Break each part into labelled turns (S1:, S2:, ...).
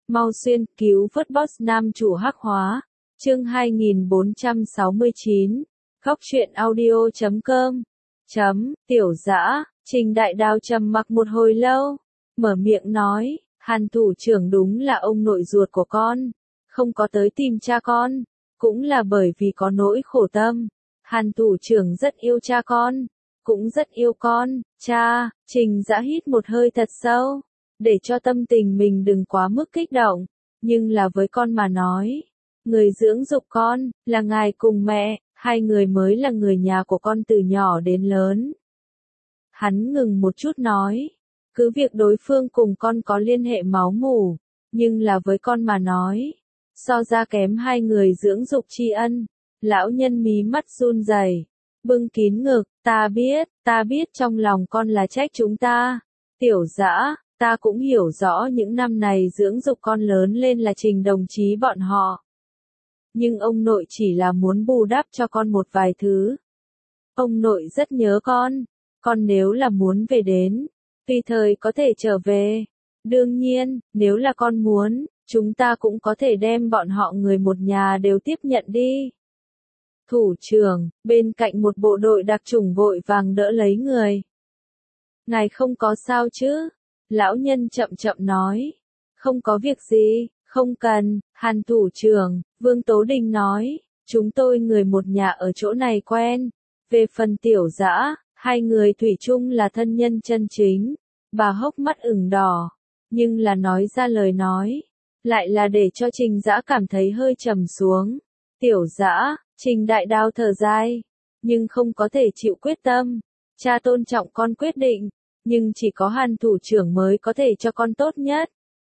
S1: Mau xuyên cứu vớt boss nam chủ hắc hóa. Chương 2469. Góc truyện audio.com. Tiểu Dã, Trình Đại Đao trầm mặc một hồi lâu, mở miệng nói, Hàn thủ trưởng đúng là ông nội ruột của con, không có tới tìm cha con, cũng là bởi vì có nỗi khổ tâm. Hàn thủ trưởng rất yêu cha con, cũng rất yêu con, cha. Trình Dã hít một hơi thật sâu, để cho tâm tình mình đừng quá mức kích động, nhưng là với con mà nói, người dưỡng dục con, là ngài cùng mẹ, hai người mới là người nhà của con từ nhỏ đến lớn. Hắn ngừng một chút nói, cứ việc đối phương cùng con có liên hệ máu mủ, nhưng là với con mà nói, so ra kém hai người dưỡng dục tri ân. Lão nhân mí mắt run rẩy, bưng kín ngực, ta biết trong lòng con là trách chúng ta. Tiểu Dã, ta cũng hiểu rõ những năm này dưỡng dục con lớn lên là Trình đồng chí bọn họ. Nhưng ông nội chỉ là muốn bù đắp cho con một vài thứ. Ông nội rất nhớ con nếu là muốn về đến, tùy thời có thể trở về. Đương nhiên, nếu là con muốn, chúng ta cũng có thể đem bọn họ người một nhà đều tiếp nhận đi. Thủ trưởng, bên cạnh một bộ đội đặc chủng vội vàng đỡ lấy người. Ngài không có sao chứ? Lão nhân chậm chậm nói. Không có việc gì, không cần. Hàn thủ trưởng, Vương Tố Đình nói, chúng tôi người một nhà ở chỗ này quen. Về phần Tiểu Dã, hai người thủy chung là thân nhân chân chính. Bà hốc mắt ửng đỏ, nhưng là nói ra lời nói, lại là để cho Trình Dã cảm thấy hơi trầm xuống. Tiểu Dã, Trình Đại Đao thở dài, nhưng không có thể chịu quyết tâm. Cha tôn trọng con quyết định, nhưng chỉ có Hàn thủ trưởng mới có thể cho con tốt nhất.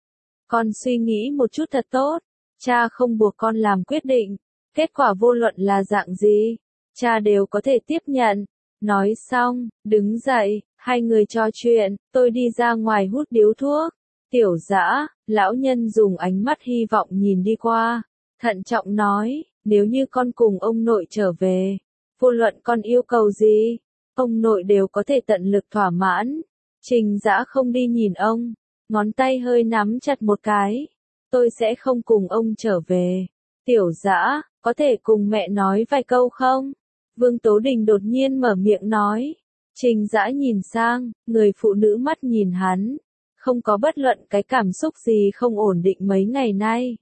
S1: Con suy nghĩ một chút thật tốt, cha không buộc con làm quyết định, kết quả vô luận là dạng gì, cha đều có thể tiếp nhận. Nói xong, đứng dậy, hai người trò chuyện, tôi đi ra ngoài hút điếu thuốc. Tiểu Dã, lão nhân dùng ánh mắt hy vọng nhìn đi qua, thận trọng nói, nếu như con cùng ông nội trở về, vô luận con yêu cầu gì, ông nội đều có thể tận lực thỏa mãn. Trình Dã không đi nhìn ông, ngón tay hơi nắm chặt một cái. Tôi sẽ không cùng ông trở về. Tiểu Dã, có thể cùng mẹ nói vài câu không? Vương Tố Đình đột nhiên mở miệng nói. Trình Dã nhìn sang, người phụ nữ mắt nhìn hắn, không có bất luận cái cảm xúc gì không ổn định mấy ngày nay.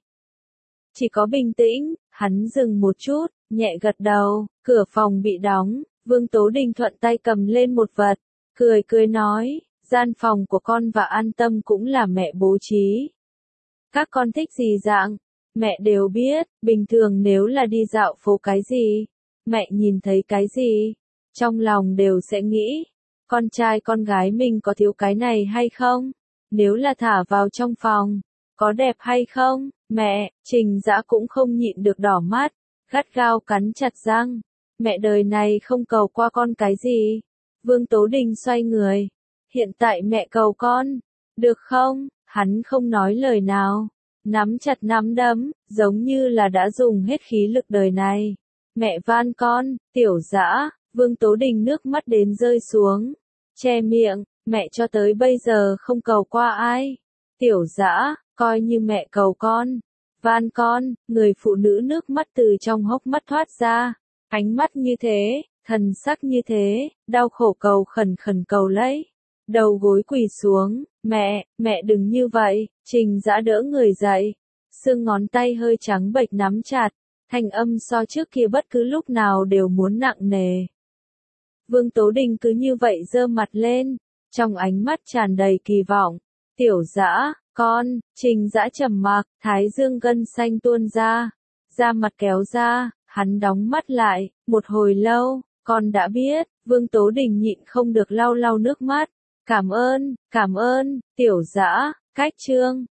S1: Chỉ có bình tĩnh. Hắn dừng một chút, nhẹ gật đầu. Cửa phòng bị đóng, Vương Tố Đình thuận tay cầm lên một vật, cười nói, gian phòng của con và An Tâm cũng là mẹ bố trí. Các con thích gì dạng, mẹ đều biết. Bình thường nếu là đi dạo phố cái gì, mẹ nhìn thấy cái gì, trong lòng đều sẽ nghĩ, con trai con gái mình có thiếu cái này hay không? Nếu là thả vào trong phòng, có đẹp hay không? Mẹ, Trình Dã cũng không nhịn được đỏ mắt, gắt gao cắn chặt răng. Mẹ đời này không cầu qua con cái gì. Vương Tố Đình xoay người. Hiện tại mẹ cầu con, được không? Hắn không nói lời nào, nắm chặt nắm đấm, giống như là đã dùng hết khí lực đời này. Mẹ van con. Tiểu Dã, Vương Tố Đình nước mắt đến rơi xuống, che miệng, mẹ cho tới bây giờ không cầu qua ai. Tiểu Dã, coi như mẹ cầu con, van con. Người phụ nữ nước mắt từ trong hốc mắt thoát ra, ánh mắt như thế, thần sắc như thế, đau khổ cầu khẩn cầu lấy, đầu gối quỳ xuống. Mẹ đừng như vậy. Trình Dã đỡ người dậy, xương ngón tay hơi trắng bệch nắm chặt, thanh âm so trước kia bất cứ lúc nào đều muốn nặng nề. Vương Tố Đình cứ như vậy giơ mặt lên, trong ánh mắt tràn đầy kỳ vọng. Tiểu Dã, con. Trình Dã trầm mặc, thái dương gân xanh tuôn ra, da mặt kéo ra, hắn đóng mắt lại, một hồi lâu, con đã biết. Vương Tố Đình nhịn không được lau nước mắt. Cảm ơn. Tiểu Dã, cách chương.